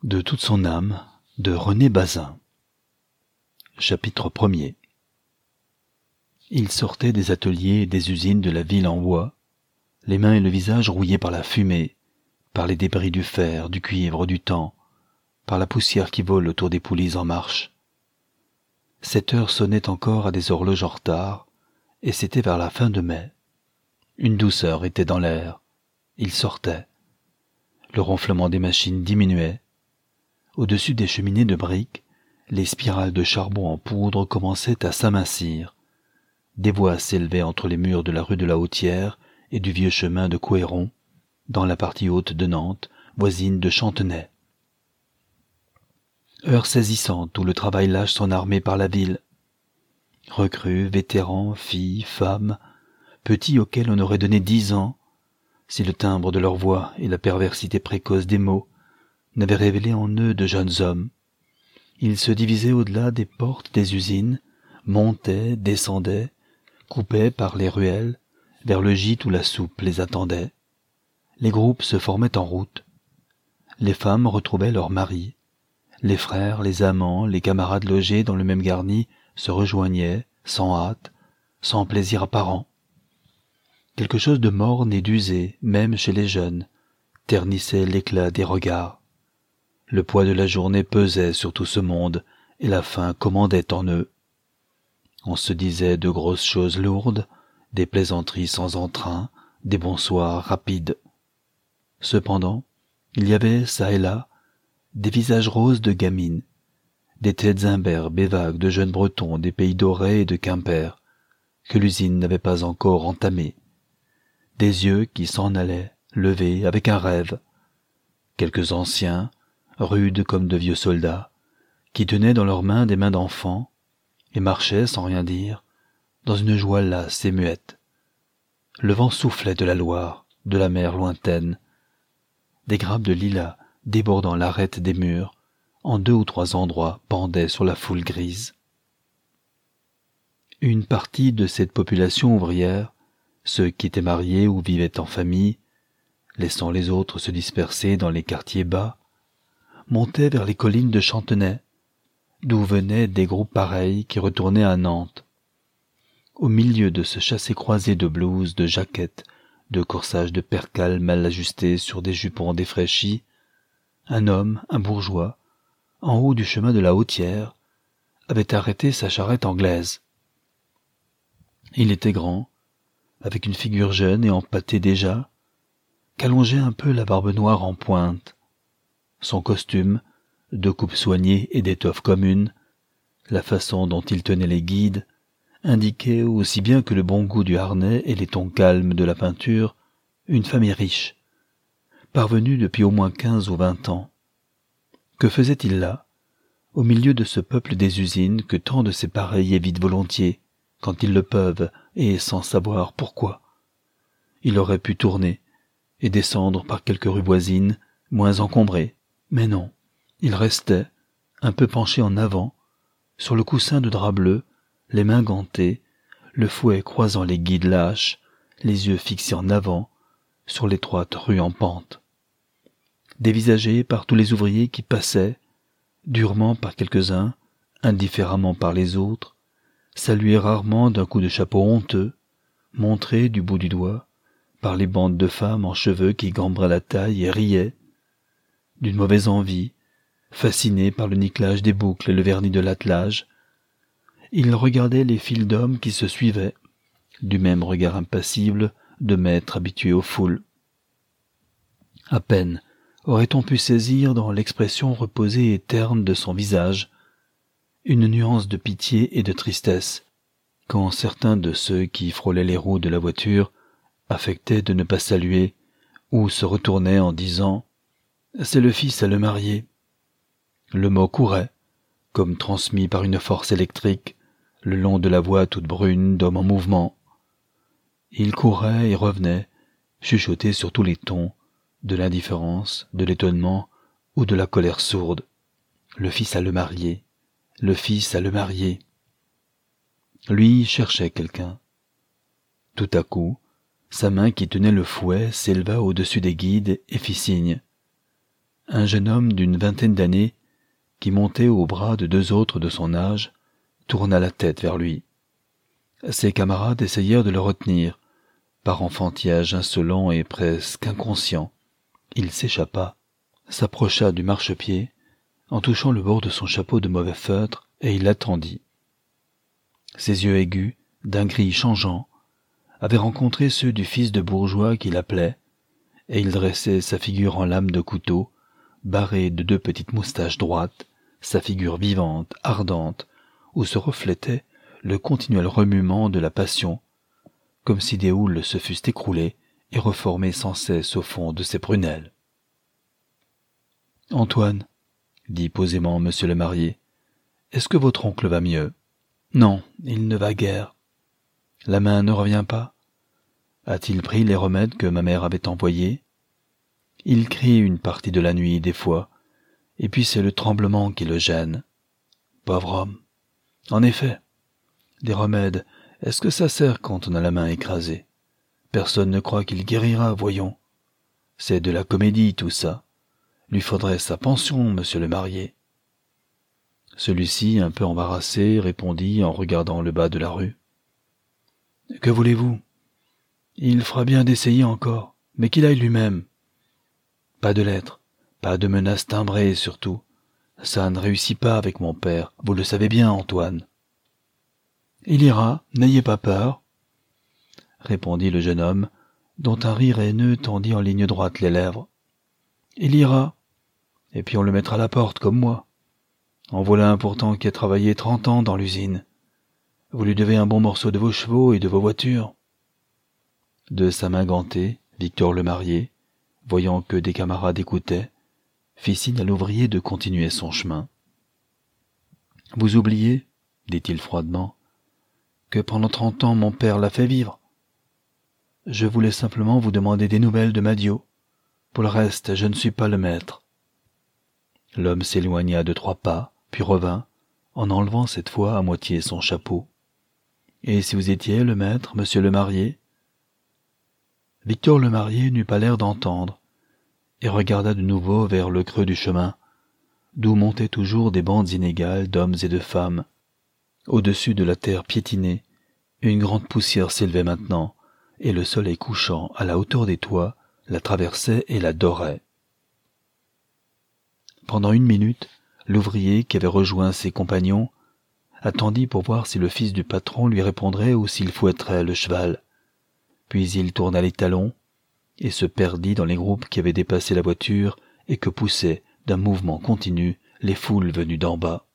De toute son âme, de René Bazin. Chapitre 1er. Il sortait des ateliers et des usines de la ville en bois, les mains et le visage rouillés par la fumée, par les débris du fer, du cuivre, du temps, par la poussière qui vole autour des poulies en marche. 7 heures sonnaient encore à des horloges en retard, et c'était vers la fin de mai. Une douceur était dans l'air. Il sortait. Le ronflement des machines diminuait. Au-dessus des cheminées de briques, les spirales de charbon en poudre commençaient à s'amincir. Des voix s'élevaient entre les murs de la rue de la Hautière et du vieux chemin de Couëron, dans la partie haute de Nantes, voisine de Chantenay. Heure saisissante où le travail lâche son armée par la ville. Recrues, vétérans, filles, femmes, petits auxquels on aurait donné 10 ans, si le timbre de leur voix et la perversité précoce des mots n'avaient révélé en eux de jeunes hommes. Ils se divisaient au-delà des portes des usines, montaient, descendaient, coupaient par les ruelles, vers le gîte où la soupe les attendait. Les groupes se formaient en route. Les femmes retrouvaient leurs maris. Les frères, les amants, les camarades logés dans le même garni se rejoignaient, sans hâte, sans plaisir apparent. Quelque chose de morne et d'usé, même chez les jeunes, ternissait l'éclat des regards. Le poids de la journée pesait sur tout ce monde, et la faim commandait en eux. On se disait de grosses choses lourdes, des plaisanteries sans entrain, des bonsoirs rapides. Cependant, il y avait, çà et là, des visages roses de gamines, des têtes imberbes et vagues de jeunes Bretons des pays d'Auray et de Quimper, que l'usine n'avait pas encore entamés. Des yeux qui s'en allaient, levés avec un rêve. Quelques anciens, rudes comme de vieux soldats, qui tenaient dans leurs mains des mains d'enfants, et marchaient sans rien dire, dans une joie lasse et muette. Le vent soufflait de la Loire, de la mer lointaine. Des grappes de lilas, débordant l'arête des murs, en 2 ou 3 endroits pendaient sur la foule grise. Une partie de cette population ouvrière, ceux qui étaient mariés ou vivaient en famille, laissant les autres se disperser dans les quartiers bas, montait vers les collines de Chantenay, d'où venaient des groupes pareils qui retournaient à Nantes. Au milieu de ce chassé-croisé de blouses, de jaquettes, de corsages de percale mal ajustés sur des jupons défraîchis, un homme, un bourgeois, en haut du chemin de la Hautière, avait arrêté sa charrette anglaise. Il était grand, avec une figure jeune et empâtée déjà, qu'allongeait un peu la barbe noire en pointe. Son costume, de coupe soignée et d'étoffe commune, la façon dont il tenait les guides, indiquait, aussi bien que le bon goût du harnais et les tons calmes de la peinture, une famille riche, parvenue depuis au moins 15 ou 20 ans. Que faisait-il là, au milieu de ce peuple des usines que tant de ses pareils évitent volontiers, quand ils le peuvent, et sans savoir pourquoi? Il aurait pu tourner, et descendre par quelques rues voisines, moins encombrées, mais non, il restait, un peu penché en avant, sur le coussin de drap bleu, les mains gantées, le fouet croisant les guides lâches, les yeux fixés en avant, sur l'étroite rue en pente. Dévisagé par tous les ouvriers qui passaient, durement par quelques-uns, indifféremment par les autres, salué rarement d'un coup de chapeau honteux, montré du bout du doigt, par les bandes de femmes en cheveux qui gambraient la taille et riaient, d'une mauvaise envie, fasciné par le nickelage des boucles et le vernis de l'attelage, il regardait les files d'hommes qui se suivaient, du même regard impassible de maître habitué aux foules. À peine aurait-on pu saisir dans l'expression reposée et terne de son visage une nuance de pitié et de tristesse, quand certains de ceux qui frôlaient les roues de la voiture affectaient de ne pas saluer ou se retournaient en disant « C'est le fils à le marier ». Le mot courait, comme transmis par une force électrique, le long de la voix toute brune d'homme en mouvement. Il courait et revenait, chuchoté sur tous les tons, de l'indifférence, de l'étonnement ou de la colère sourde. Le fils à le marier, le fils à le marier. Lui cherchait quelqu'un. Tout à coup, sa main qui tenait le fouet s'éleva au-dessus des guides et fit signe. Un jeune homme d'une vingtaine d'années, qui montait au bras de deux autres de son âge, tourna la tête vers lui. Ses camarades essayèrent de le retenir. Par enfantillage insolent et presque inconscient, il s'échappa, s'approcha du marchepied, en touchant le bord de son chapeau de mauvais feutre, et il attendit. Ses yeux aigus, d'un gris changeant, avaient rencontré ceux du fils de bourgeois qu'il appelait, et il dressait sa figure en lame de couteau, barrée de deux petites moustaches droites, sa figure vivante, ardente, où se reflétait le continuel remuement de la passion, comme si des houles se fussent écroulées et reformées sans cesse au fond de ses prunelles. « Antoine, dit posément monsieur le marié, est-ce que votre oncle va mieux ? Non, il ne va guère. La main ne revient pas. A-t-il pris les remèdes que ma mère avait envoyés ? Il crie une partie de la nuit des fois, et puis c'est le tremblement qui le gêne. Pauvre homme. En effet, des remèdes, est-ce que ça sert quand on a la main écrasée ? Personne ne croit qu'il guérira, voyons. C'est de la comédie tout ça. Lui faudrait sa pension, monsieur le marié. Celui-ci, un peu embarrassé, répondit en regardant le bas de la rue. Que voulez-vous ? Il fera bien d'essayer encore, mais qu'il aille lui-même. Pas de lettres, pas de menaces timbrées surtout. Ça ne réussit pas avec mon père, vous le savez bien, Antoine. Il ira, n'ayez pas peur, répondit le jeune homme, dont un rire haineux tendit en ligne droite les lèvres. Il ira, et puis on le mettra à la porte comme moi. En voilà un pourtant qui a travaillé 30 ans dans l'usine. Vous lui devez un bon morceau de vos chevaux et de vos voitures. De sa main gantée, Victor le marié, voyant que des camarades écoutaient, fit signe à l'ouvrier de continuer son chemin. « Vous oubliez, dit-il froidement, que pendant 30 ans mon père l'a fait vivre. Je voulais simplement vous demander des nouvelles de Madio. Pour le reste, je ne suis pas le maître. » L'homme s'éloigna de 3 pas, puis revint, en enlevant cette fois à moitié son chapeau. « Et si vous étiez le maître, monsieur le marié ?» Victor le marié n'eut pas l'air d'entendre, et regarda de nouveau vers le creux du chemin, d'où montaient toujours des bandes inégales d'hommes et de femmes. Au-dessus de la terre piétinée, une grande poussière s'élevait maintenant, et le soleil couchant à la hauteur des toits la traversait et la dorait. Pendant 1 minute, l'ouvrier qui avait rejoint ses compagnons attendit pour voir si le fils du patron lui répondrait ou s'il fouetterait le cheval. Puis il tourna les talons et se perdit dans les groupes qui avaient dépassé la voiture et que poussaient, d'un mouvement continu, les foules venues d'en bas.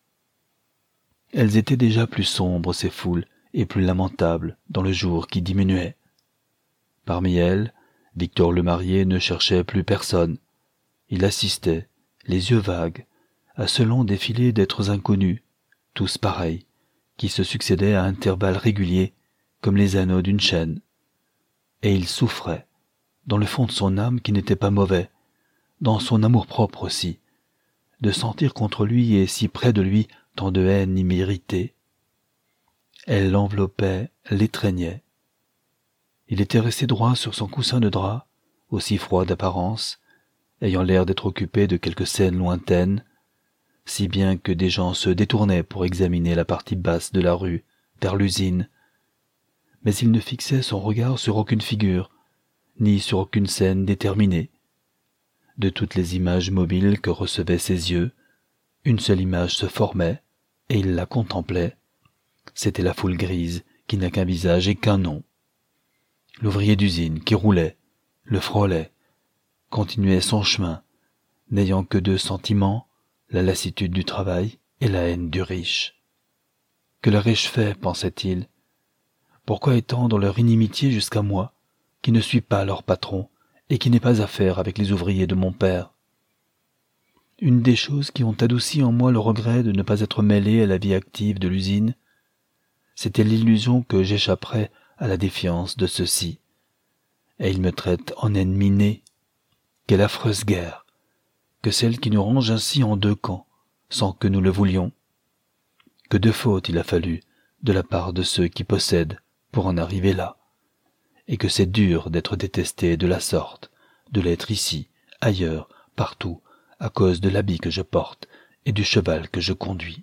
Elles étaient déjà plus sombres, ces foules, et plus lamentables, dans le jour qui diminuait. Parmi elles, Victor le marié ne cherchait plus personne. Il assistait, les yeux vagues, à ce long défilé d'êtres inconnus, tous pareils, qui se succédaient à intervalles réguliers, comme les anneaux d'une chaîne. Et il souffrait, dans le fond de son âme qui n'était pas mauvais, dans son amour-propre aussi, de sentir contre lui et si près de lui tant de haine imméritée. Elle l'enveloppait, l'étreignait. Il était resté droit sur son coussin de drap, aussi froid d'apparence, ayant l'air d'être occupé de quelque scène lointaine, si bien que des gens se détournaient pour examiner la partie basse de la rue, vers l'usine. Mais il ne fixait son regard sur aucune figure, ni sur aucune scène déterminée. De toutes les images mobiles que recevaient ses yeux, une seule image se formait, et il la contemplait. C'était la foule grise, qui n'a qu'un visage et qu'un nom. L'ouvrier d'usine qui roulait, le frôlait, continuait son chemin, n'ayant que 2 sentiments, la lassitude du travail et la haine du riche. Que le riche fait, pensait-il. Pourquoi étendre leur inimitié jusqu'à moi, qui ne suis pas leur patron et qui n'ai pas affaire avec les ouvriers de mon père? Une des choses qui ont adouci en moi le regret de ne pas être mêlé à la vie active de l'usine, c'était l'illusion que j'échapperais à la défiance de ceux-ci. Et ils me traitent en ennemi né. Quelle affreuse guerre, que celle qui nous range ainsi en 2 camps, sans que nous le voulions. Que de fautes il a fallu, de la part de ceux qui possèdent, pour en arriver là, et que c'est dur d'être détesté de la sorte, de l'être ici, ailleurs, partout, à cause de l'habit que je porte et du cheval que je conduis.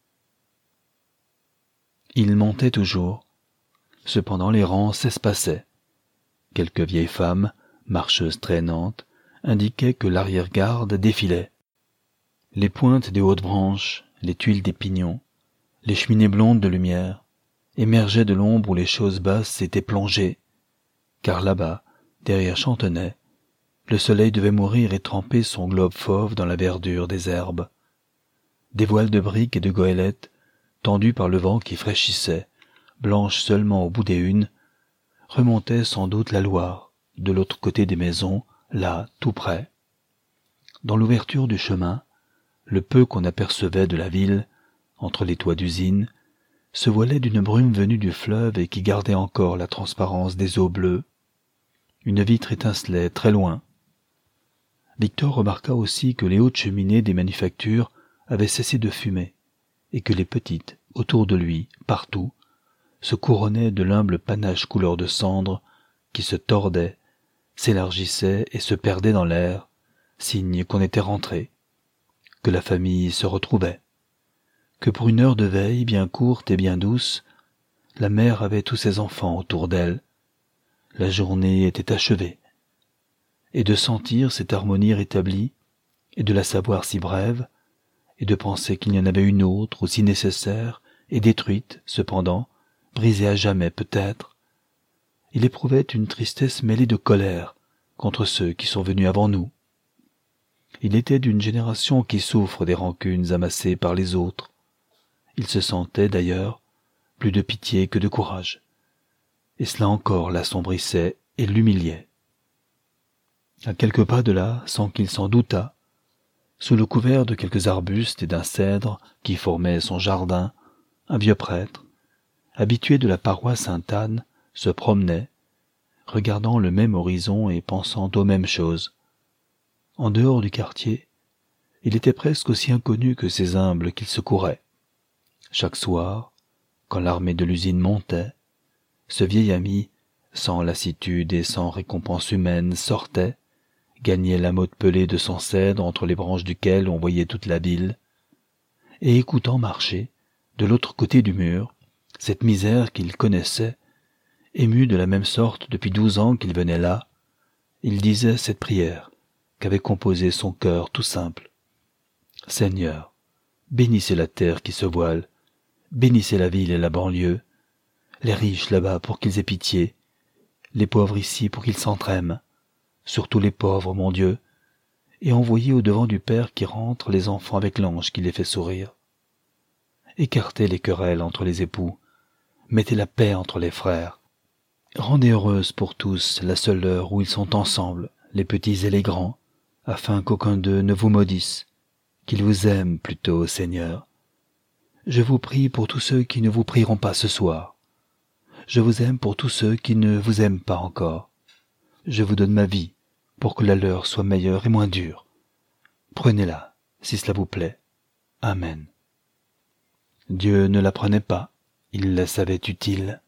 Il montait toujours. Cependant les rangs s'espaçaient. Quelques vieilles femmes, marcheuses traînantes, indiquaient que l'arrière-garde défilait. Les pointes des hautes branches, les tuiles des pignons, les cheminées blondes de lumière, émergeaient de l'ombre où les choses basses s'étaient plongées, car là-bas, derrière Chantenay, le soleil devait mourir et tremper son globe fauve dans la verdure des herbes. Des voiles de briques et de goélettes, tendues par le vent qui fraîchissait, blanches seulement au bout des unes, remontaient sans doute la Loire, de l'autre côté des maisons, là, tout près. Dans l'ouverture du chemin, le peu qu'on apercevait de la ville, entre les toits d'usine, se voilait d'une brume venue du fleuve et qui gardait encore la transparence des eaux bleues. Une vitre étincelait très loin. Victor remarqua aussi que les hautes cheminées des manufactures avaient cessé de fumer, et que les petites, autour de lui, partout, se couronnaient de l'humble panache couleur de cendre qui se tordait, s'élargissait et se perdait dans l'air, signe qu'on était rentré, que la famille se retrouvait, que pour une heure de veille bien courte et bien douce, la mère avait tous ses enfants autour d'elle, la journée était achevée, et de sentir cette harmonie rétablie, et de la savoir si brève, et de penser qu'il y en avait une autre aussi nécessaire et détruite, cependant, brisée à jamais peut-être, il éprouvait une tristesse mêlée de colère contre ceux qui sont venus avant nous. Il était d'une génération qui souffre des rancunes amassées par les autres. Il se sentait, d'ailleurs, plus de pitié que de courage, et cela encore l'assombrissait et l'humiliait. À quelques pas de là, sans qu'il s'en doutât, sous le couvert de quelques arbustes et d'un cèdre qui formait son jardin, un vieux prêtre, habitué de la paroisse Sainte-Anne, se promenait, regardant le même horizon et pensant aux mêmes choses. En dehors du quartier, il était presque aussi inconnu que ces humbles qu'il secourait. Chaque soir, quand l'armée de l'usine montait, ce vieil ami, sans lassitude et sans récompense humaine, sortait, gagnait la motte pelée de son cèdre entre les branches duquel on voyait toute la ville, et écoutant marcher, de l'autre côté du mur, cette misère qu'il connaissait, ému de la même sorte depuis 12 ans qu'il venait là, il disait cette prière qu'avait composée son cœur tout simple. « Seigneur, bénissez la terre qui se voile, bénissez la ville et la banlieue, les riches là-bas pour qu'ils aient pitié, les pauvres ici pour qu'ils s'entraiment, surtout les pauvres, mon Dieu, et envoyez au-devant du Père qui rentre les enfants avec l'ange qui les fait sourire. Écartez les querelles entre les époux, mettez la paix entre les frères, rendez heureuse pour tous la seule heure où ils sont ensemble, les petits et les grands, afin qu'aucun d'eux ne vous maudisse, qu'ils vous aiment plutôt, Seigneur. Je vous prie pour tous ceux qui ne vous prieront pas ce soir. Je vous aime pour tous ceux qui ne vous aiment pas encore. Je vous donne ma vie pour que la leur soit meilleure et moins dure. Prenez-la, si cela vous plaît. Amen. Dieu ne la prenait pas, il la savait utile.